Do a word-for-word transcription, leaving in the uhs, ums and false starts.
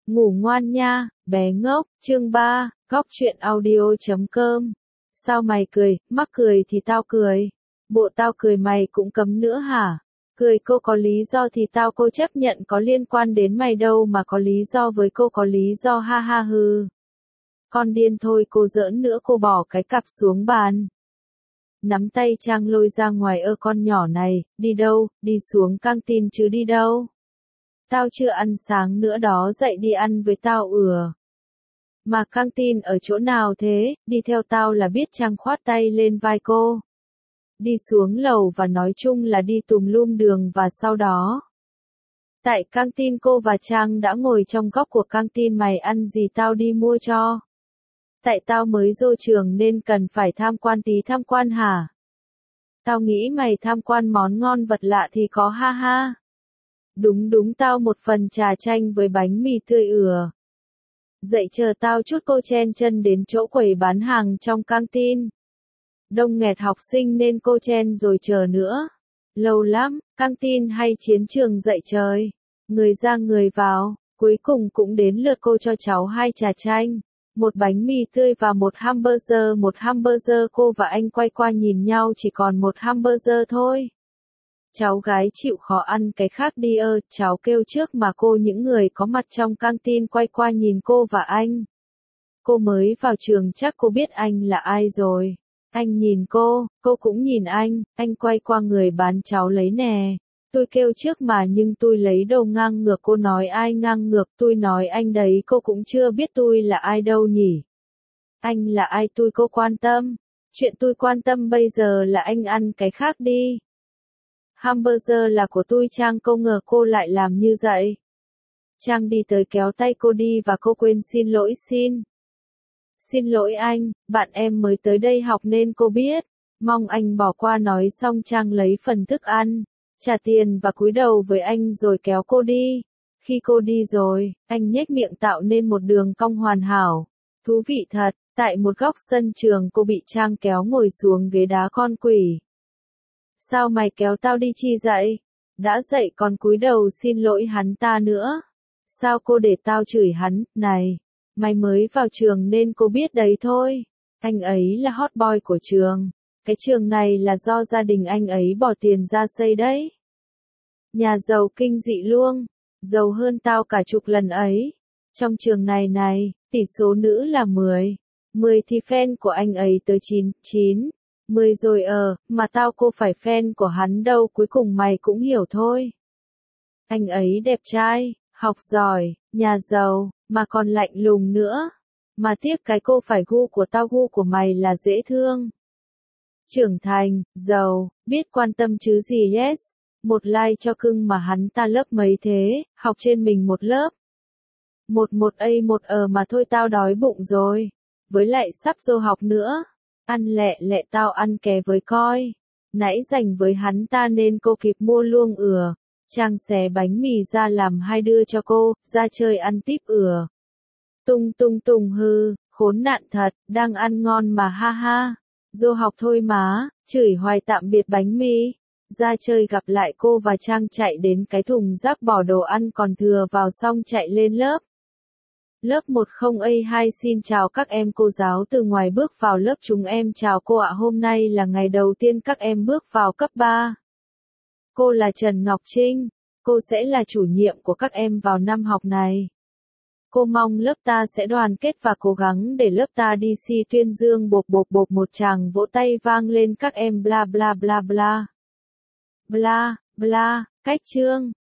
Ngủ ngoan nha, bé ngốc, chương ba, góc truyện audio chấm com. Sao mày cười, mắc cười thì tao cười. Bộ tao cười mày cũng cấm nữa hả? Cười cô có lý do thì tao cô chấp nhận có liên quan đến mày đâu mà có lý do với cô có lý do ha ha hư. Con điên thôi cô giỡn nữa cô bỏ cái cặp xuống bàn. Nắm tay Trang lôi ra ngoài ơ con nhỏ này, đi đâu, đi xuống căng tin chứ đi đâu. Tao chưa ăn sáng nữa đó dậy đi ăn với tao ừa. Mà căng tin ở chỗ nào thế, đi theo tao là biết Trang khoát tay lên vai cô. Đi xuống lầu và nói chung là đi tùm lum đường và sau đó. Tại căng tin cô và Trang đã ngồi trong góc của căng tin mày ăn gì tao đi mua cho. Tại tao mới vô trường nên cần phải tham quan tí tham quan hả? Tao nghĩ mày tham quan món ngon vật lạ thì có ha ha. Đúng đúng tao một phần trà chanh với bánh mì tươi ừa. Dậy chờ tao chút cô chen chân đến chỗ quầy bán hàng trong căng tin. Đông nghẹt học sinh nên cô chen rồi chờ nữa. Lâu lắm, căng tin hay chiến trường dậy trời. Người ra người vào, cuối cùng cũng đến lượt cô cho cháu hai trà chanh. Một bánh mì tươi và một hamburger. Một hamburger cô và anh quay qua nhìn nhau chỉ còn một hamburger thôi. Cháu gái chịu khó ăn cái khác đi ơ, cháu kêu trước mà cô những người có mặt trong căng tin quay qua nhìn cô và anh. Cô mới vào trường chắc cô biết anh là ai rồi. Anh nhìn cô, cô cũng nhìn anh, anh quay qua người bán cháu lấy nè. Tôi kêu trước mà nhưng tôi lấy đâu ngang ngược cô nói ai ngang ngược tôi nói anh đấy cô cũng chưa biết tôi là ai đâu nhỉ. Anh là ai tôi cô quan tâm. Chuyện tôi quan tâm bây giờ là anh ăn cái khác đi. Hamburger là của tôi Trang cô ngờ cô lại làm như vậy. Trang đi tới kéo tay cô đi và cô quên xin lỗi xin. Xin lỗi anh, bạn em mới tới đây học nên cô biết. Mong anh bỏ qua nói xong Trang lấy phần thức ăn, trả tiền và cúi đầu với anh rồi kéo cô đi. Khi cô đi rồi, anh nhếch miệng tạo nên một đường cong hoàn hảo. Thú vị thật, tại một góc sân trường cô bị Trang kéo ngồi xuống ghế đá con quỷ. Sao mày kéo tao đi chi dậy? Đã dậy còn cúi đầu xin lỗi hắn ta nữa. Sao cô để tao chửi hắn, này, mày mới vào trường nên cô biết đấy thôi. Anh ấy là hot boy của trường. Cái trường này là do gia đình anh ấy bỏ tiền ra xây đấy. Nhà giàu kinh dị luôn, giàu hơn tao cả chục lần ấy. Trong trường này này, tỷ số nữ là mười. mười thì fan của anh ấy tới chín, chín. Mười rồi ờ, mà tao cô phải fan của hắn đâu cuối cùng mày cũng hiểu thôi. Anh ấy đẹp trai, học giỏi, nhà giàu, mà còn lạnh lùng nữa. Mà tiếc cái cô phải gu của tao gu của mày là dễ thương. Trưởng thành, giàu, biết quan tâm chứ gì yes. Một like cho cưng mà hắn ta lớp mấy thế, học trên mình một lớp. Một một A một ờ mà thôi tao đói bụng rồi. Với lại sắp vô học nữa. Ăn lẹ lẹ tao ăn ké với coi. Nãy dành với hắn ta nên cô kịp mua luôn ừa. Trang xé bánh mì ra làm hai đưa cho cô, ra chơi ăn tiếp ừa. Tung tung tung hư, khốn nạn thật, đang ăn ngon mà ha ha. Vô học thôi má, chửi hoài tạm biệt bánh mì. Ra chơi gặp lại cô và Trang chạy đến cái thùng rác bỏ đồ ăn còn thừa vào xong chạy lên lớp. Lớp một không A hai xin chào các em cô giáo từ ngoài bước vào lớp chúng em chào cô ạ hôm nay là ngày đầu tiên các em bước vào cấp ba. Cô là Trần Ngọc Trinh, cô sẽ là chủ nhiệm của các em vào năm học này. Cô mong lớp ta sẽ đoàn kết và cố gắng để lớp ta đi si tuyên dương bộp bộp bộp một tràng vỗ tay vang lên các em bla bla bla bla. Bla, bla, cách chương.